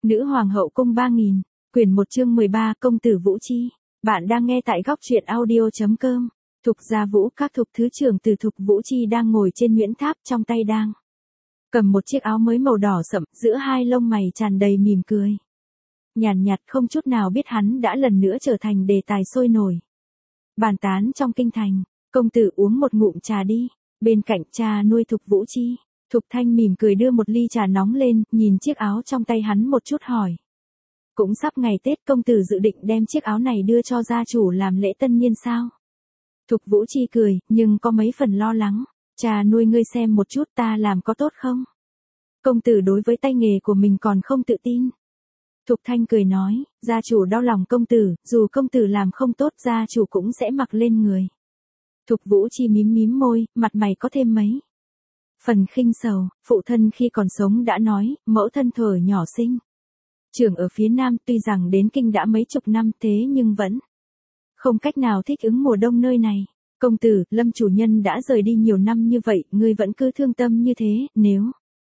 Nữ hoàng hậu cung 3000, quyển 1 chương 13 công tử Vũ Chi. Bạn đang nghe tại góc truyện audio.com. Thục Gia Vũ, các thục thứ trưởng từ Thục Vũ Chi đang ngồi trên Nguyễn Tháp, trong tay đang cầm một chiếc áo mới màu đỏ sậm, giữa hai lông mày tràn đầy mỉm cười. Nhàn nhạt không chút nào biết hắn đã lần nữa trở thành đề tài sôi nổi bàn tán trong kinh thành. Công tử uống một ngụm trà đi. Bên cạnh cha nuôi Thục Vũ Chi, Thục Thanh mỉm cười đưa một ly trà nóng lên, nhìn chiếc áo trong tay hắn một chút hỏi. Cũng sắp ngày Tết, công tử dự định đem chiếc áo này đưa cho gia chủ làm lễ tân niên sao? Thục Vũ Chi cười, nhưng có mấy phần lo lắng. Cha nuôi, ngươi xem một chút ta làm có tốt không? Công tử đối với tay nghề của mình còn không tự tin. Thục Thanh cười nói, gia chủ đau lòng công tử, dù công tử làm không tốt gia chủ cũng sẽ mặc lên người. Thục Vũ Chi mím mím môi, mặt mày có thêm mấy phần khinh sầu. Phụ thân khi còn sống đã nói, mẫu thân thuở nhỏ sinh trưởng ở phía Nam, tuy rằng đến kinh đã mấy chục năm thế nhưng vẫn không cách nào thích ứng mùa đông nơi này. Công tử, Lâm chủ nhân đã rời đi nhiều năm như vậy, ngươi vẫn cứ thương tâm như thế, nếu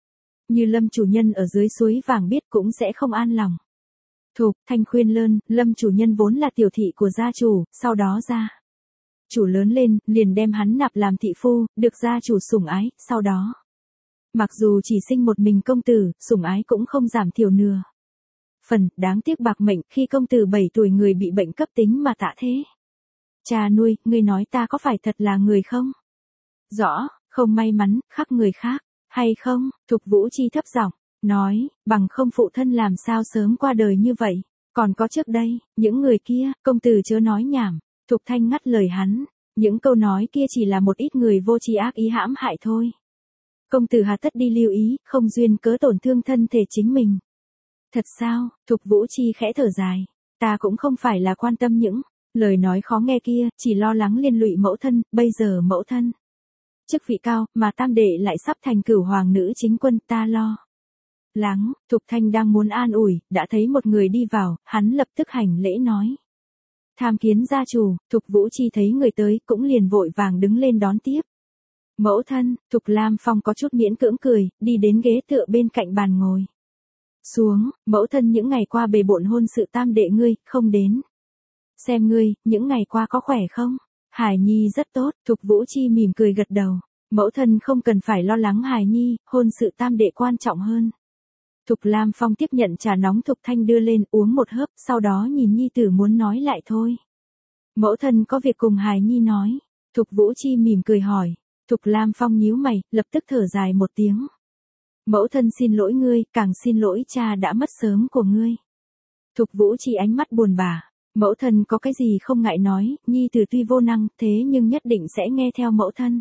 như Lâm chủ nhân ở dưới suối vàng biết cũng sẽ không an lòng. Thục Thanh khuyên lơn, Lâm chủ nhân vốn là tiểu thị của gia chủ, sau đó gia chủ lớn lên, liền đem hắn nạp làm thị phu, được gia chủ sủng ái, sau đó mặc dù chỉ sinh một mình công tử, sủng ái cũng không giảm thiểu nửa phần. Đáng tiếc bạc mệnh, khi công tử 7 tuổi người bị bệnh cấp tính mà tạ thế. Cha nuôi, ngươi nói ta có phải thật là người không? Rõ, không may mắn, khắc người khác, hay không? Thục Vũ Chi thấp giọng nói, bằng không phụ thân làm sao sớm qua đời như vậy. Còn có trước đây, những người kia, công tử chớ nói nhảm. Thục Thanh ngắt lời hắn, những câu nói kia chỉ là một ít người vô tri ác ý hãm hại thôi. Công tử hà tất đi lưu ý, không duyên cớ tổn thương thân thể chính mình. Thật sao? Thục Vũ Chi khẽ thở dài, ta cũng không phải là quan tâm những lời nói khó nghe kia, chỉ lo lắng liên lụy mẫu thân, bây giờ mẫu thân chức vị cao, mà tam đệ lại sắp thành cửu hoàng nữ chính quân, ta lo lắng. Thục Thanh đang muốn an ủi, đã thấy một người đi vào, hắn lập tức hành lễ nói. Tham kiến gia chủ. Thục Vũ Chi thấy người tới, cũng liền vội vàng đứng lên đón tiếp. Mẫu thân. Thục Lam Phong có chút miễn cưỡng cười, đi đến ghế tựa bên cạnh bàn ngồi xuống. Mẫu thân những ngày qua bề bộn hôn sự tam đệ ngươi, không đến xem ngươi, những ngày qua có khỏe không? Hải Nhi rất tốt. Thục Vũ Chi mỉm cười gật đầu. Mẫu thân không cần phải lo lắng Hải Nhi, hôn sự tam đệ quan trọng hơn. Thục Lam Phong tiếp nhận trà nóng Thục Thanh đưa lên, uống một hớp, sau đó nhìn nhi tử muốn nói lại thôi. Mẫu thân có việc cùng Hải Nhi nói. Thục Vũ Chi mỉm cười hỏi. Thục Lam Phong nhíu mày, lập tức thở dài một tiếng. Mẫu thân xin lỗi ngươi, càng xin lỗi cha đã mất sớm của ngươi. Thục Vũ Chi ánh mắt buồn bã. Mẫu thân có cái gì không ngại nói, nhi tử tuy vô năng, thế nhưng nhất định sẽ nghe theo mẫu thân.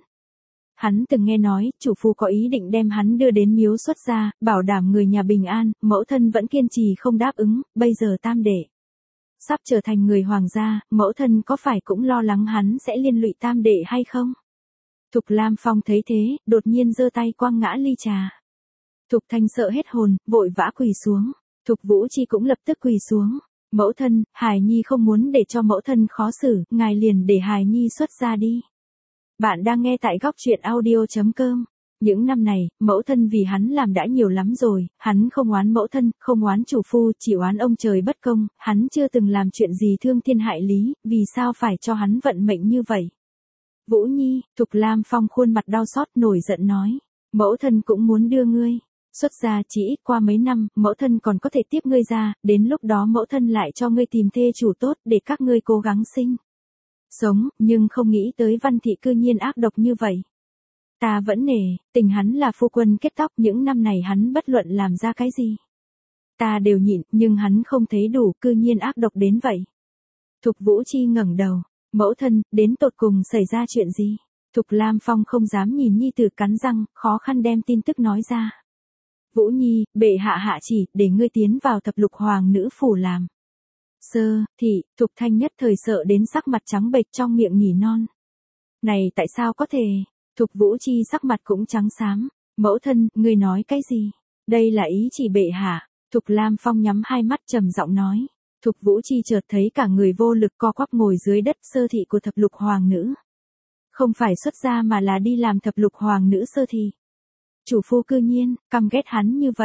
Hắn từng nghe nói, chủ phu có ý định đem hắn đưa đến miếu xuất gia, bảo đảm người nhà bình an, mẫu thân vẫn kiên trì không đáp ứng, bây giờ tam đệ sắp trở thành người hoàng gia, mẫu thân có phải cũng lo lắng hắn sẽ liên lụy tam đệ hay không? Thục Lam Phong thấy thế, đột nhiên giơ tay quăng ngã ly trà. Thục Thanh sợ hết hồn, vội vã quỳ xuống. Thục Vũ Chi cũng lập tức quỳ xuống. Mẫu thân, Hải Nhi không muốn để cho mẫu thân khó xử, ngài liền để Hải Nhi xuất gia đi. Bạn đang nghe tại góc truyện audio.com. Những năm này, mẫu thân vì hắn làm đã nhiều lắm rồi, hắn không oán mẫu thân, không oán chủ phu, chỉ oán ông trời bất công, hắn chưa từng làm chuyện gì thương thiên hại lý, vì sao phải cho hắn vận mệnh như vậy? Vũ Nhi. Thục Lam Phong khuôn mặt đau xót nổi giận nói, mẫu thân cũng muốn đưa ngươi xuất gia, chỉ ít qua mấy năm, mẫu thân còn có thể tiếp ngươi ra, đến lúc đó mẫu thân lại cho ngươi tìm thê chủ tốt để các ngươi cố gắng sinh sống, nhưng không nghĩ tới Văn thị cư nhiên ác độc như vậy. Ta vẫn nể tình hắn là phu quân kết tóc, những năm này hắn bất luận làm ra cái gì ta đều nhịn, nhưng hắn không thấy đủ, cư nhiên ác độc đến vậy. Thục Vũ Chi ngẩng đầu. Mẫu thân, đến tột cùng xảy ra chuyện gì? Thục Lam Phong không dám nhìn nhi tử, cắn răng, khó khăn đem tin tức nói ra. Vũ Nhi, bệ hạ hạ chỉ, để ngươi tiến vào thập lục hoàng nữ phủ làm sơ thị. Thục Thanh nhất thời sợ đến sắc mặt trắng bệch, trong miệng nỉ non. Này tại sao có thể? Thục Vũ Chi sắc mặt cũng trắng xám. Mẫu thân, ngươi nói cái gì? Đây là ý chỉ bệ hạ. Thục Lam Phong nhắm hai mắt trầm giọng nói. Thục Vũ Chi chợt thấy cả người vô lực co quắp ngồi dưới đất. Sơ thị của thập lục hoàng nữ không phải xuất gia mà là đi làm thập lục hoàng nữ sơ thị. Chủ phu cư nhiên căm ghét hắn như vậy.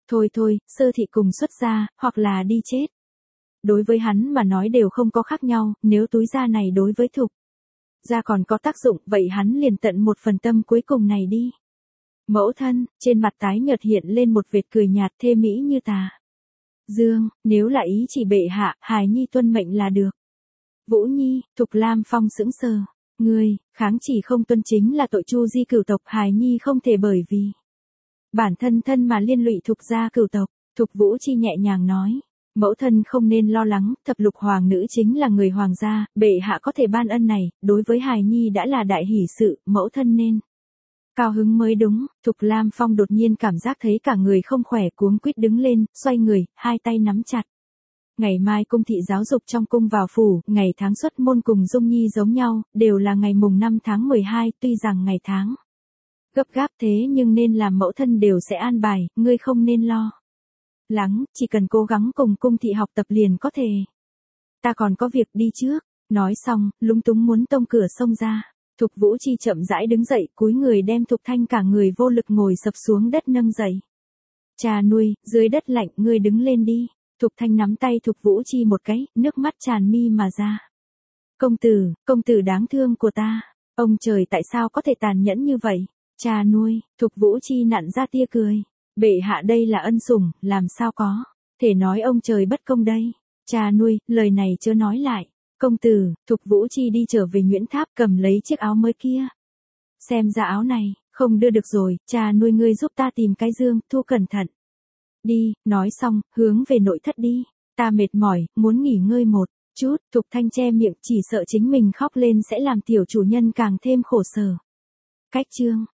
Thôi thôi, sơ thị cùng xuất gia, hoặc là đi chết. Đối với hắn mà nói đều không có khác nhau, nếu túi da này đối với Thục gia còn có tác dụng, vậy hắn liền tận một phần tâm cuối cùng này đi. Mẫu thân, trên mặt tái nhợt hiện lên một vệt cười nhạt thê mỹ như tà dương, nếu là ý chỉ bệ hạ, hài nhi tuân mệnh là được. Vũ Nhi, Thục Lam Phong sững sờ. Ngươi, kháng chỉ không tuân chính là tội chu di cửu tộc, hài nhi không thể bởi vì bản thân thân mà liên lụy Thục gia cửu tộc. Thục Vũ Chi nhẹ nhàng nói. Mẫu thân không nên lo lắng, thập lục hoàng nữ chính là người hoàng gia, bệ hạ có thể ban ân này, đối với hài nhi đã là đại hỷ sự, mẫu thân nên cao hứng mới đúng. Thục Lam Phong đột nhiên cảm giác thấy cả người không khỏe, cuống quýt đứng lên, xoay người, hai tay nắm chặt. Ngày mai cung thị giáo dục trong cung vào phủ, ngày tháng xuất môn cùng Dung Nhi giống nhau, đều là ngày mùng 5 tháng 12, tuy rằng ngày tháng gấp gáp thế nhưng nên làm mẫu thân đều sẽ an bài, ngươi không nên lo lắng, chỉ cần cố gắng cùng cung thị học tập liền có thể. Ta còn có việc đi trước. Nói xong, lúng túng muốn tông cửa xông ra. Thục Vũ Chi chậm rãi đứng dậy, cúi người đem Thục Thanh cả người vô lực ngồi sập xuống đất nâng dậy. Cha nuôi, dưới đất lạnh, ngươi đứng lên đi. Thục Thanh nắm tay Thục Vũ Chi một cái, nước mắt tràn mi mà ra. Công tử đáng thương của ta. Ông trời tại sao có thể tàn nhẫn như vậy? Cha nuôi, Thục Vũ Chi nặn ra tia cười. Bệ hạ đây là ân sủng, làm sao có thể nói ông trời bất công đây. Cha nuôi, lời này chớ nói lại. Công tử, Thục Vũ Chi đi trở về Nguyễn Tháp cầm lấy chiếc áo mới kia. Xem ra áo này, không đưa được rồi, cha nuôi ngươi giúp ta tìm cái dương, thu cẩn thận. Đi, nói xong, hướng về nội thất đi. Ta mệt mỏi, muốn nghỉ ngơi một chút. Thục Thanh che miệng, chỉ sợ chính mình khóc lên sẽ làm tiểu chủ nhân càng thêm khổ sở. Cách chương